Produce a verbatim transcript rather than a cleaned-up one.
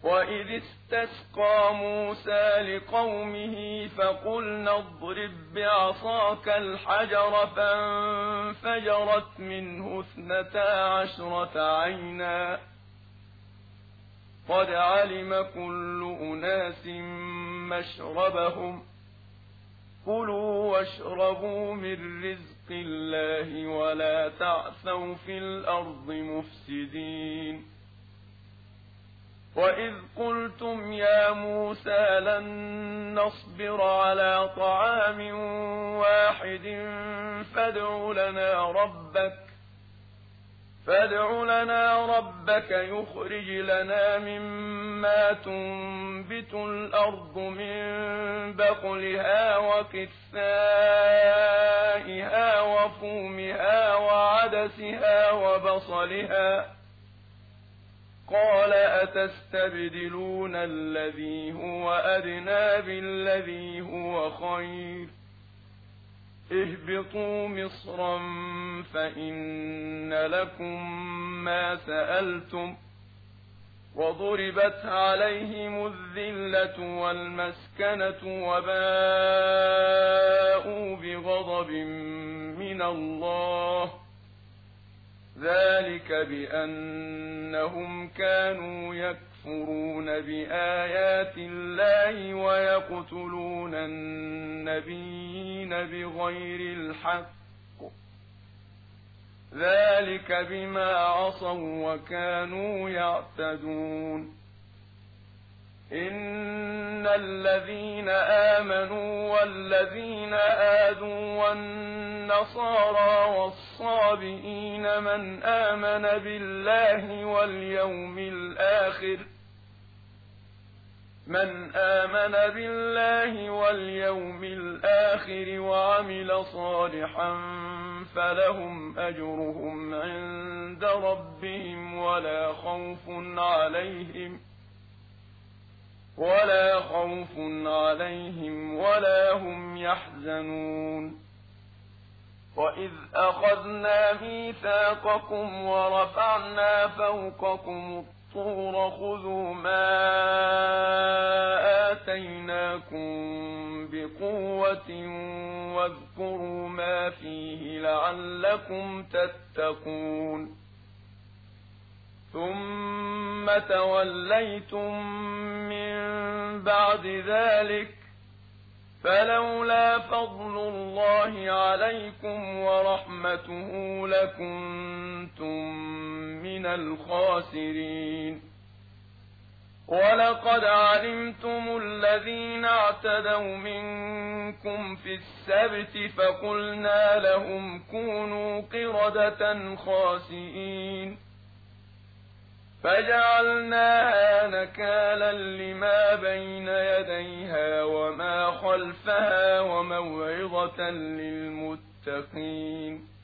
وإذ استسقى موسى لقومه فقلنا اضرب بعصاك الحجر فانفجرت منه اثنتا عشرة عينا قد علم كل أناس مشربهم كلوا واشربوا من رزق الله ولا تعثوا في الأرض مفسدين وإذ قلتم يا موسى لن نصبر على طعام واحد فادع لنا ربك فادع لنا ربك يخرج لنا مما تنبت الأرض من بقلها وقثائها وفومها وعدسها وبصلها قال أتستبدلون الذي هو أدنى بالذي هو خير اهبطوا مصرا فإن لكم ما سألتم وضربت عليهم الذلة والمسكنة وباءوا بغضب من الله ذلك بأنهم كانوا يكفرون بآيات الله ويقتلون النبيين بغير الحق ذلك بما عصوا وكانوا يعتدون إن الذين آمنوا والذين آدوا والنصارى والصابئين من آمن بالله واليوم الآخر من آمن بالله واليوم الآخر وعمل صالحا فلهم أجرهم عند ربهم ولا خوف عليهم ولا خوف عليهم ولا هم يحزنون وإذ أخذنا ميثاقكم ورفعنا فوقكم الطور خذوا ما آتيناكم بقوة واذكروا ما فيه لعلكم تتقون ثم توليتم من بعد ذلك فلولا فضل الله عليكم ورحمته لكنتم من الخاسرين ولقد علمتم الذين اعتدوا منكم في السبت فقلنا لهم كونوا قردة خاسئين فجعلناها نكالا لما بين يديها وما خلفها وموعظة للمتقين